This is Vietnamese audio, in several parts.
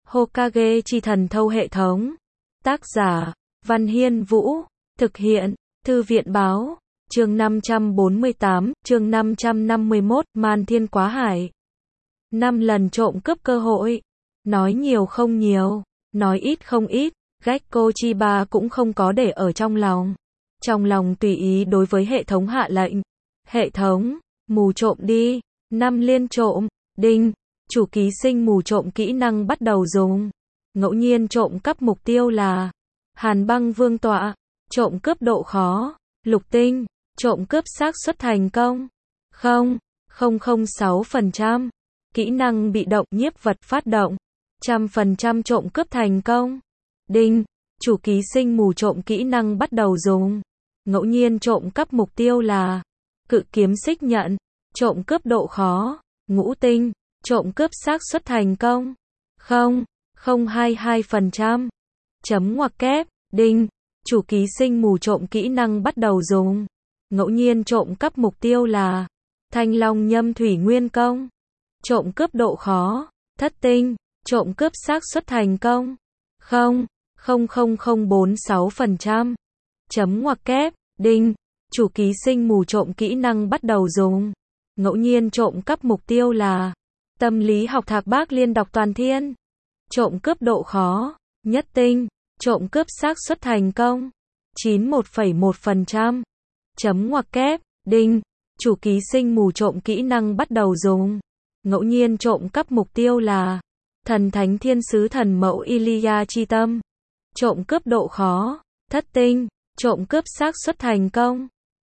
Hokage chi thần thâu hệ thống. Tác giả, Văn Hiên Vũ. Thực hiện, Thư viện báo. Chương 548, chương 551, Man Thiên Quá Hải. 5 lần trộm cướp cơ hội. Nói nhiều không nhiều, nói ít không ít, Gekko Chiba cũng không có để ở trong lòng. Trong lòng tùy ý đối với hệ thống hạ lệnh. Hệ thống, mù trộm đi. 5 liên trộm, đinh. Chủ ký sinh mù trộm kỹ năng bắt đầu dùng. Ngẫu nhiên trộm cắp mục tiêu là Hàn Băng Vương tọa. Trộm cướp độ khó, lục tinh. Trộm cướp xác suất thành công 0,006%. Kỹ năng bị động nhiếp vật phát động 100% trộm cướp thành công. Đinh. Chủ ký sinh mù trộm kỹ năng bắt đầu dùng. Ngẫu nhiên trộm cắp mục tiêu là Cự kiếm xích nhận. Trộm cướp độ khó, ngũ tinh. Trộm cướp xác suất thành công 0,022%. Chấm ngoặc kép. Đinh. Chủ ký sinh mù trộm kỹ năng bắt đầu dùng. Ngẫu nhiên trộm cắp mục tiêu là Thanh Long Nhâm Thủy Nguyên Công. Trộm cướp độ khó, thất tinh. Trộm cướp xác suất thành công 0,00046%. Chấm ngoặc kép. Đinh. Chủ ký sinh mù trộm kỹ năng bắt đầu dùng. Ngẫu nhiên trộm cắp mục tiêu là Tâm lý học Thạc Bác Liên đọc toàn thiên. Trộm cướp độ khó, nhất tinh. Trộm cướp xác suất thành công 91,1%. Chấm ngoặc kép. Đinh. Chủ ký sinh mù trộm kỹ năng bắt đầu dùng. Ngẫu nhiên trộm cắp mục tiêu là Thần Thánh Thiên Sứ Thần Mẫu Ilia Chi Tâm. Trộm cướp độ khó, thất tinh. Trộm cướp xác suất thành công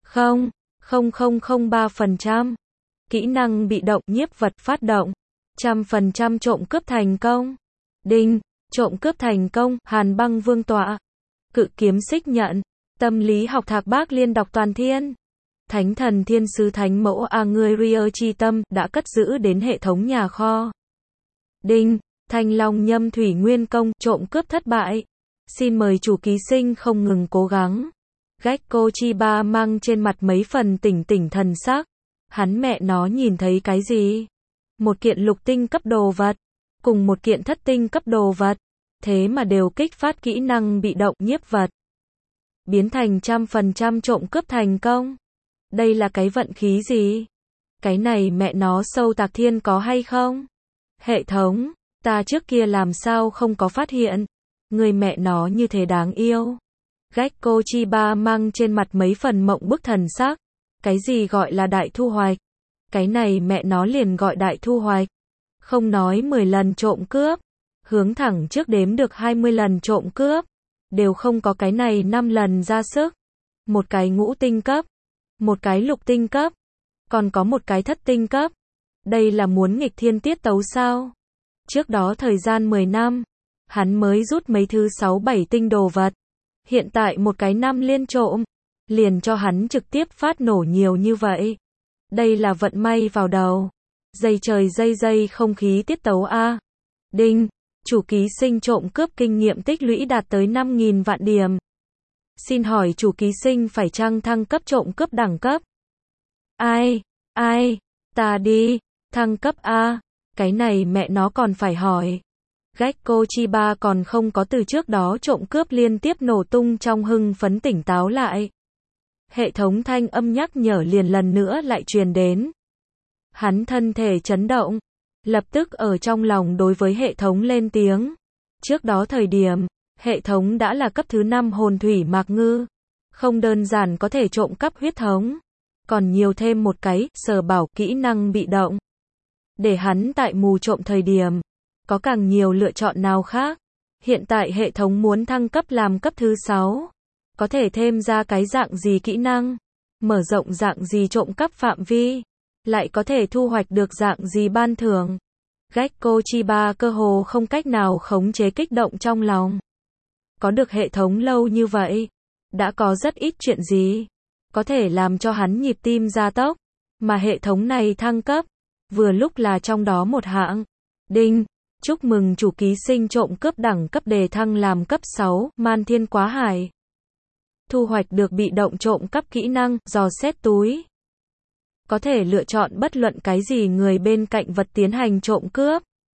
0,0003%. Kỹ năng bị động nhiếp vật phát động 100% trộm cướp thành công. Đinh. Trộm cướp thành công, Hàn Băng Vương tọa. Cự kiếm xích nhận. Tâm lý học Thạc Bác Liên đọc toàn thiên. Thánh thần thiên sứ thánh mẫu Anguria Chi Tâm đã cất giữ đến hệ thống nhà kho. Đinh. Thanh Long Nhâm Thủy Nguyên Công trộm cướp thất bại. Xin mời chủ ký sinh không ngừng cố gắng. Gekko Chiba mang trên mặt mấy phần tỉnh tỉnh thần sắc. Hắn mẹ nó nhìn thấy cái gì? Một kiện lục tinh cấp đồ vật, cùng một kiện thất tinh cấp đồ vật, thế mà đều kích phát kỹ năng bị động nhiếp vật. Biến thành 100% trộm cướp thành công. Đây là cái vận khí gì? Cái này mẹ nó sâu tạc thiên có hay không? Hệ thống, ta trước kia làm sao không có phát hiện? Người mẹ nó như thế đáng yêu. Gekko Chiba mang trên mặt mấy phần mộng bức thần sắc. Cái gì gọi là đại thu hoạch? Cái này mẹ nó liền gọi đại thu hoạch. Không nói 10 lần trộm cướp, hướng thẳng trước đếm được 20 lần trộm cướp, đều không có cái này 5 lần ra sức. Một cái ngũ tinh cấp, một cái lục tinh cấp, còn có một cái thất tinh cấp. Đây là muốn nghịch thiên tiết tấu sao? Trước đó thời gian 10 năm, hắn mới rút mấy thứ 6-7 tinh đồ vật. Hiện tại một cái 5 liên trộm, liền cho hắn trực tiếp phát nổ nhiều như vậy. Đây là vận may vào đầu. Dây trời dây không khí tiết tấu A. Đinh. Chủ ký sinh trộm cướp kinh nghiệm tích lũy đạt tới 5.000 vạn điểm. Xin hỏi chủ ký sinh phải chăng thăng cấp trộm cướp đẳng cấp? Ai? Ta đi. Thăng cấp A. Cái này mẹ nó còn phải hỏi. Gekko Chiba còn không có từ trước đó trộm cướp liên tiếp nổ tung trong hưng phấn tỉnh táo lại. Hệ thống thanh âm nhắc nhở liền lần nữa lại truyền đến. Hắn thân thể chấn động, lập tức ở trong lòng đối với hệ thống lên tiếng. Trước đó thời điểm, hệ thống đã là cấp thứ 5 hồn thủy mạc ngư. Không đơn giản có thể trộm cắp huyết thống, còn nhiều thêm một cái, sở bảo, kỹ năng bị động. Để hắn tại mù trộm thời điểm, có càng nhiều lựa chọn nào khác. Hiện tại hệ thống muốn thăng cấp làm cấp thứ 6. Có thể thêm ra cái dạng gì kỹ năng, mở rộng dạng gì trộm cắp phạm vi, lại có thể thu hoạch được dạng gì ban thưởng. Gekko Chiba cơ hồ không cách nào khống chế kích động trong lòng. Có được hệ thống lâu như vậy, đã có rất ít chuyện gì có thể làm cho hắn nhịp tim gia tốc, mà hệ thống này thăng cấp, vừa lúc là trong đó một hạng. Đinh. Chúc mừng chủ ký sinh trộm cướp đẳng cấp đề thăng làm cấp 6, Man Thiên Quá Hải. Thu hoạch được bị động trộm cắp kỹ năng, dò xét túi. Có thể lựa chọn bất luận cái gì người bên cạnh vật tiến hành trộm cướp.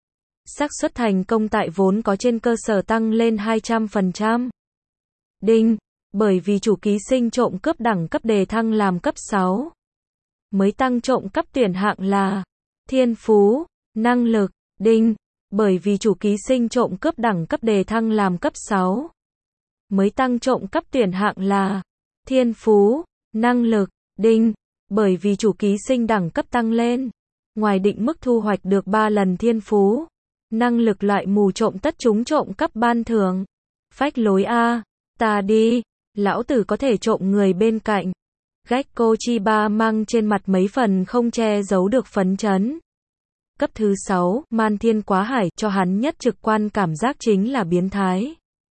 xác suất thành công tại vốn có trên cơ sở tăng lên 200%. Đinh, bởi vì chủ ký sinh trộm cướp đẳng cấp đề thăng làm cấp 6. Mới tăng trộm cấp tuyển hạng là thiên phú, năng lực. Đinh, bởi vì chủ ký sinh trộm cướp đẳng cấp đề thăng làm cấp 6. Mới tăng trộm cấp tuyển hạng là thiên phú, năng lực. Đinh, bởi vì chủ ký sinh đẳng cấp tăng lên, ngoài định mức thu hoạch được 3 lần thiên phú, năng lực loại mù trộm tất chúng trộm cắp ban thưởng. Phách lối a, ta đi, lão tử có thể trộm người bên cạnh. Gekko Chiba mang trên mặt mấy phần không che giấu được phấn chấn. Cấp thứ 6, Man Thiên Quá Hải, cho hắn nhất trực quan cảm giác chính là biến thái.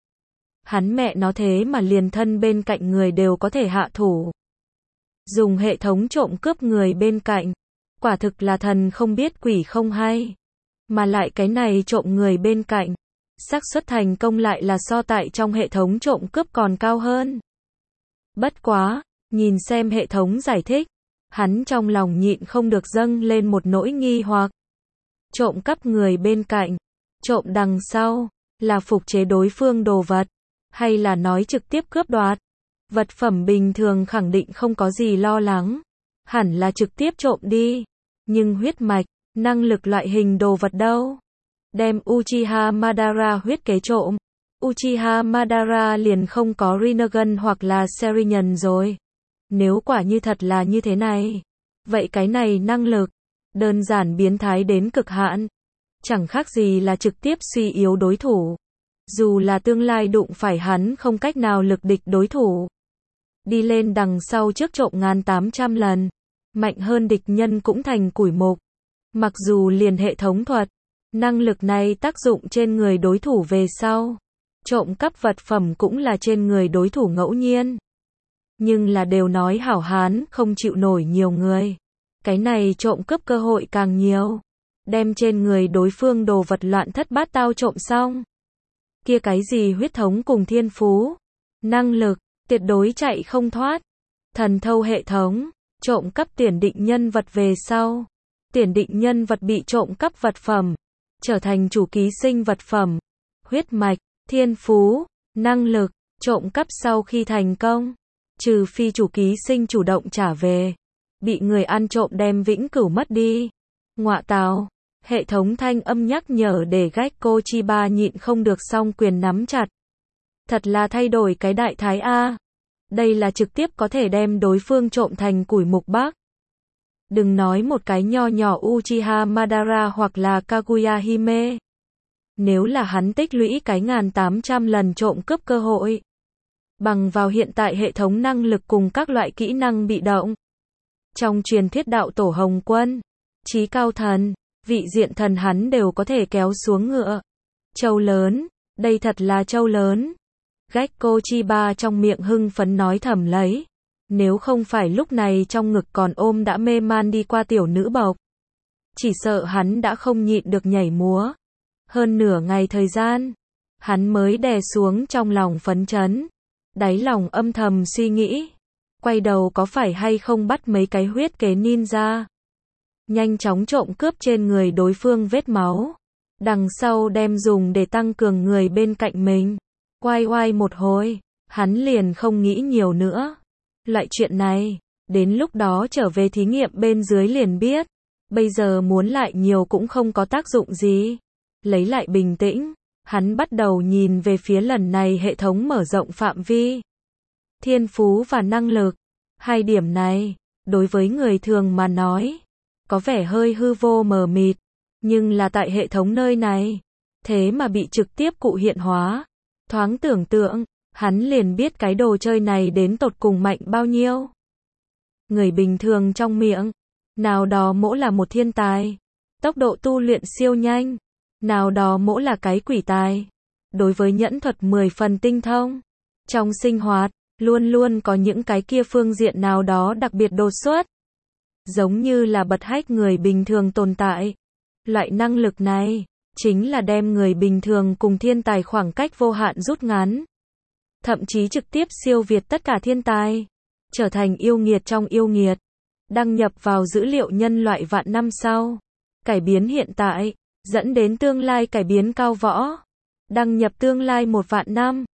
Hắn mẹ nó thế mà liền thân bên cạnh người đều có thể hạ thủ. Dùng hệ thống trộm cướp người bên cạnh, quả thực là thần không biết quỷ không hay. Mà lại cái này trộm người bên cạnh, xác suất thành công lại là so tại trong hệ thống trộm cướp còn cao hơn. Bất quá, nhìn xem hệ thống giải thích, hắn trong lòng nhịn không được dâng lên một nỗi nghi hoặc. Trộm cắp người bên cạnh, trộm đằng sau, là phục chế đối phương đồ vật, hay là nói trực tiếp cướp đoạt? Vật phẩm bình thường khẳng định không có gì lo lắng, hẳn là trực tiếp trộm đi. Nhưng huyết mạch, năng lực loại hình đồ vật đâu? Đem Uchiha Madara huyết kế trộm, Uchiha Madara liền không có Rinnegan hoặc là Sharingan rồi. Nếu quả như thật là như thế này, vậy cái này năng lực, đơn giản biến thái đến cực hạn. Chẳng khác gì là trực tiếp suy yếu đối thủ. Dù là tương lai đụng phải hắn không cách nào lực địch đối thủ. Đi lên đằng sau trước trộm 1800 lần. Mạnh hơn địch nhân cũng thành củi mục. Mặc dù liền hệ thống thuật, năng lực này tác dụng trên người đối thủ về sau. Trộm cắp vật phẩm cũng là trên người đối thủ ngẫu nhiên. Nhưng là đều nói hảo hán không chịu nổi nhiều người. Cái này trộm cướp cơ hội càng nhiều. Đem trên người đối phương đồ vật loạn thất bát tao trộm xong. Kia cái gì huyết thống cùng thiên phú, năng lực, tuyệt đối chạy không thoát. Thần thâu hệ thống, trộm cắp tuyển định nhân vật về sau. Tuyển định nhân vật bị trộm cắp vật phẩm, trở thành chủ ký sinh vật phẩm. Huyết mạch, thiên phú, năng lực, trộm cắp sau khi thành công. Trừ phi chủ ký sinh chủ động trả về. Bị người ăn trộm đem vĩnh cửu mất đi. Ngọa tào. Hệ thống thanh âm nhắc nhở để Gekko Chiba nhịn không được song quyền nắm chặt. Thật là thay đổi cái đại thái A. Đây là trực tiếp có thể đem đối phương trộm thành củi mục bác. Đừng nói một cái nho nhỏ Uchiha Madara hoặc là Kaguya Hime. Nếu là hắn tích lũy cái 1800 lần trộm cướp cơ hội. Bằng vào hiện tại hệ thống năng lực cùng các loại kỹ năng bị động. Trong truyền thuyết đạo tổ Hồng Quân, Chí Cao Thần, vị diện thần hắn đều có thể kéo xuống ngựa. Châu lớn, đây thật là châu lớn. Gekko Chiba trong miệng hưng phấn nói thầm lấy. Nếu không phải lúc này trong ngực còn ôm đã mê man đi qua tiểu nữ bộc. Chỉ sợ hắn đã không nhịn được nhảy múa. Hơn nửa ngày thời gian, hắn mới đè xuống trong lòng phấn chấn. Đáy lòng âm thầm suy nghĩ. Quay đầu có phải hay không bắt mấy cái huyết kế ninja. Nhanh chóng trộm cướp trên người đối phương vết máu. Đằng sau đem dùng để tăng cường người bên cạnh mình. Oai oai một hồi, hắn liền không nghĩ nhiều nữa. Loại chuyện này, đến lúc đó trở về thí nghiệm bên dưới liền biết. Bây giờ muốn lại nhiều cũng không có tác dụng gì. Lấy lại bình tĩnh, hắn bắt đầu nhìn về phía lần này hệ thống mở rộng phạm vi. Thiên phú và năng lực. Hai điểm này, đối với người thường mà nói, có vẻ hơi hư vô mờ mịt, nhưng là tại hệ thống nơi này, thế mà bị trực tiếp cụ hiện hóa. Thoáng tưởng tượng, hắn liền biết cái đồ chơi này đến tột cùng mạnh bao nhiêu. Người bình thường trong miệng, nào đó mỗ là một thiên tài, tốc độ tu luyện siêu nhanh, nào đó mỗ là cái quỷ tài. Đối với nhẫn thuật 10 phần tinh thông, trong sinh hoạt, luôn luôn có những cái kia phương diện nào đó đặc biệt đột xuất. Giống như là bật hách người bình thường tồn tại. Loại năng lực này, chính là đem người bình thường cùng thiên tài khoảng cách vô hạn rút ngắn. Thậm chí trực tiếp siêu việt tất cả thiên tài. Trở thành yêu nghiệt trong yêu nghiệt. Đăng nhập vào dữ liệu nhân loại vạn năm sau. Cải biến hiện tại. dẫn đến tương lai cải biến cao võ. Đăng nhập tương lai 1 vạn năm.